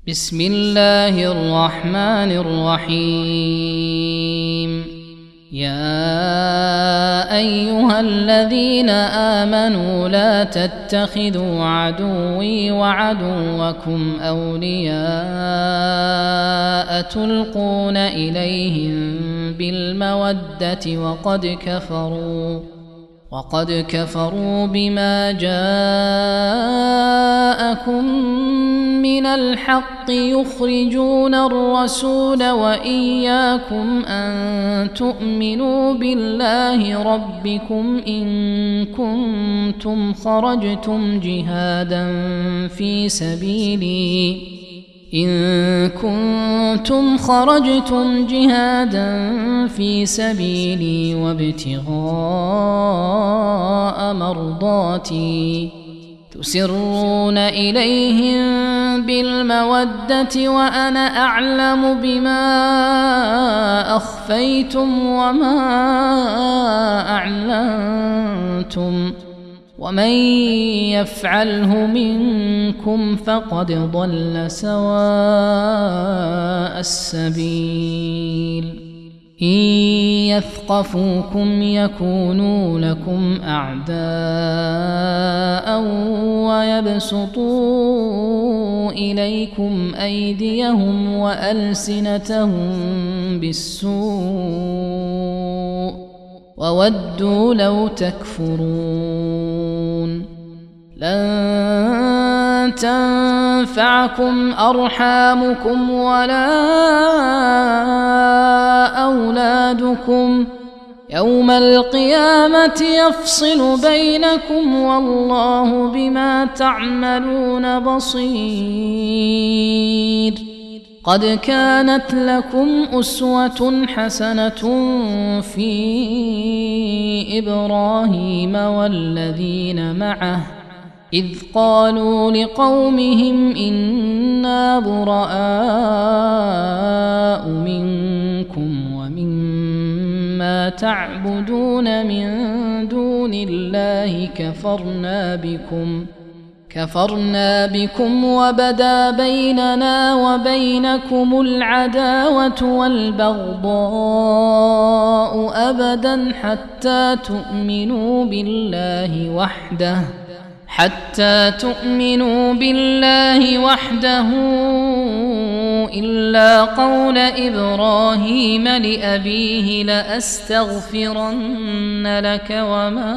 بسم الله الرحمن الرحيم. يا أيها الذين آمنوا لا تتخذوا عدوي وعدوكم أولياء تلقون إليهم بالمودة وقد كفروا بما جاءكم من الحق يخرجون الرسول وإياكم أن تؤمنوا بالله ربكم إن كنتم خرجتم جهادا في سبيلي وابتغاء مرضاتي تسرون إليهم بالمودة وأنا أعلم بما أخفيتم وما أعلنتم ومن يفعله منكم فقد ضل سواء السبيل. إن يثقفوكم يكونوا لكم أعداء ويبسطوا إليكم أيديهم وألسنتهم بالسوء وودوا لو تكفرون. لن تنفعكم أرحامكم ولا أولادكم يوم القيامة يفصل بينكم والله بما تعملون بصير. قد كانت لكم أسوة حسنة في إبراهيم والذين معه إذ قالوا لقومهم إنا براء منكم ومما تعبدون من دون الله كفرنا بكم وبدا بيننا وبينكم العداوة والبغضاء أبدا حتى تؤمنوا بالله وحده إلا قول إبراهيم لأبيه لأستغفرن لك وما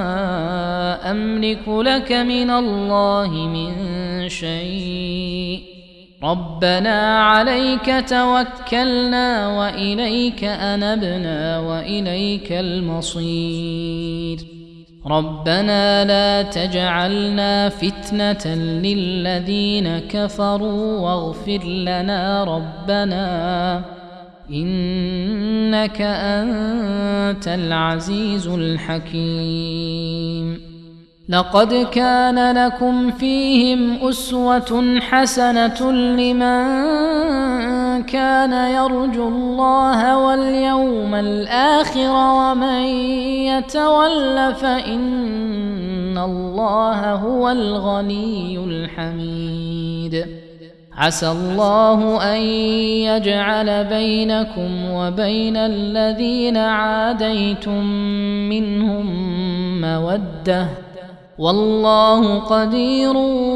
أملك لك من الله من شيء ربنا عليك توكلنا وإليك أنبنا وإليك المصير. ربنا لا تجعلنا فتنة للذين كفروا واغفر لنا ربنا إنك أنت العزيز الحكيم. لقد كان لكم فيهم أسوة حسنة لمن كان يرجو الله واليوم الآخر ومن يتول فإن الله هو الغني الحميد. عسى الله أن يجعل بينكم وبين الذين عاديتم منهم مودة والله قدير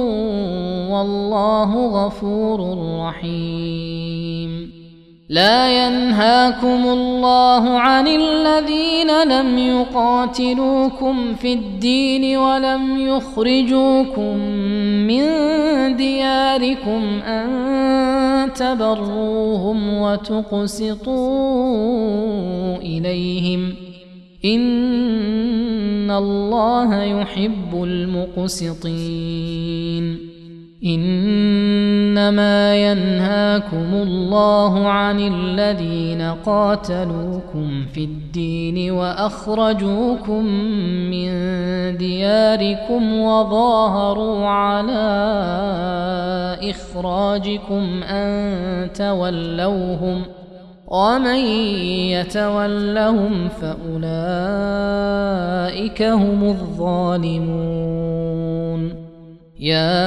والله غفور رحيم. لا ينهاكم الله عن الذين لم يقاتلوكم في الدين ولم يخرجوكم من دياركم أن تبروهم وتقسطوا إليهم إن الله يحب المقسطين. إنما ينهاكم الله عن الذين قاتلوكم في الدين وأخرجوكم من دياركم وظاهروا على إخراجكم أن تولوهم ومن يتولهم فأولئك هم الظالمون. يا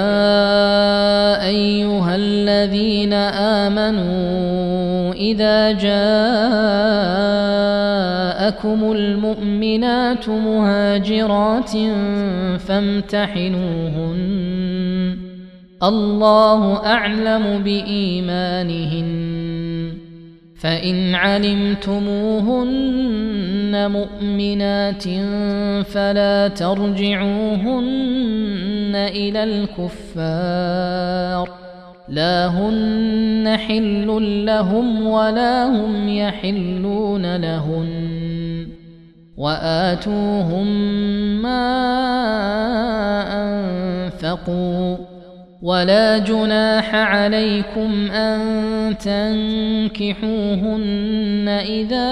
أيها الذين آمنوا إذا جاءكم المؤمنات مهاجرات فامتحنوهن الله أعلم بإيمانهن فإن علمتموهن مؤمنات فلا ترجعوهن إلى الكفار لا هن حل لهم ولا هم يحلون لهن وآتوهم ما أنفقوا ولا جناح عليكم أن تنكحوهن إذا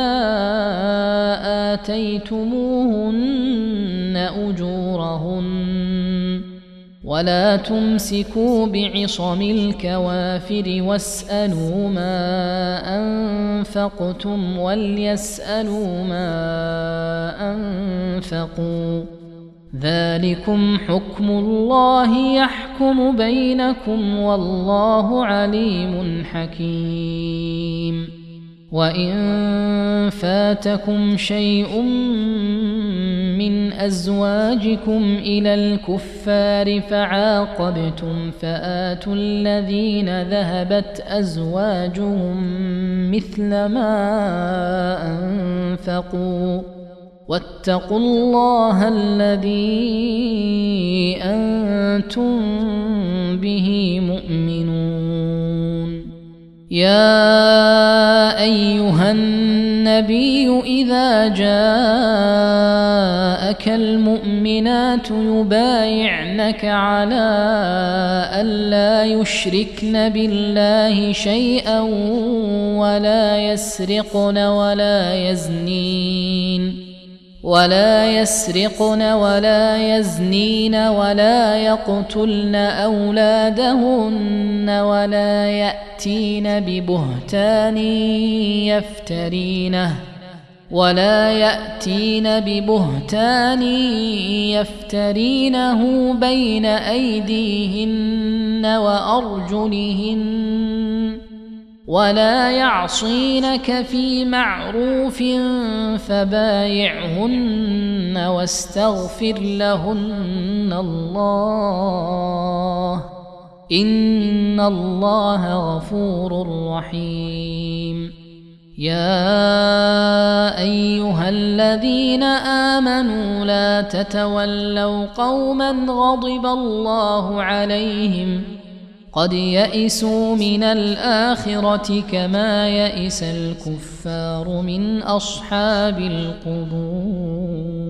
آتيتموهن أجورهن ولا تمسكوا بعصم الكوافر واسألوا ما أنفقتم وليسألوا ما أنفقوا ذلكم حكم الله يحكم بينكم والله عليم حكيم وإن فاتكم شيء من أزواجكم إلى الكفار فعاقبتم فآتوا الذين ذهبت أزواجهم مثل ما أنفقوا واتقوا الله الذي أنتم به مؤمنون يا أيها النبي إذا جاءك المؤمنات يبايعنك على ألا يشركن بالله شيئا ولا يسرقن ولا يزنين ولا يقتلن أولادهن ولا يأتين ببهتان يفترينه بين أيديهن وأرجلهن ولا يعصينك في معروف فبايعهن واستغفر لهن الله إن الله غفور رحيم يا أيها الذين آمنوا لا تتولوا قوما غضب الله عليهم قد يئسوا من الآخرة كما يئس الكفار من أصحاب القبور.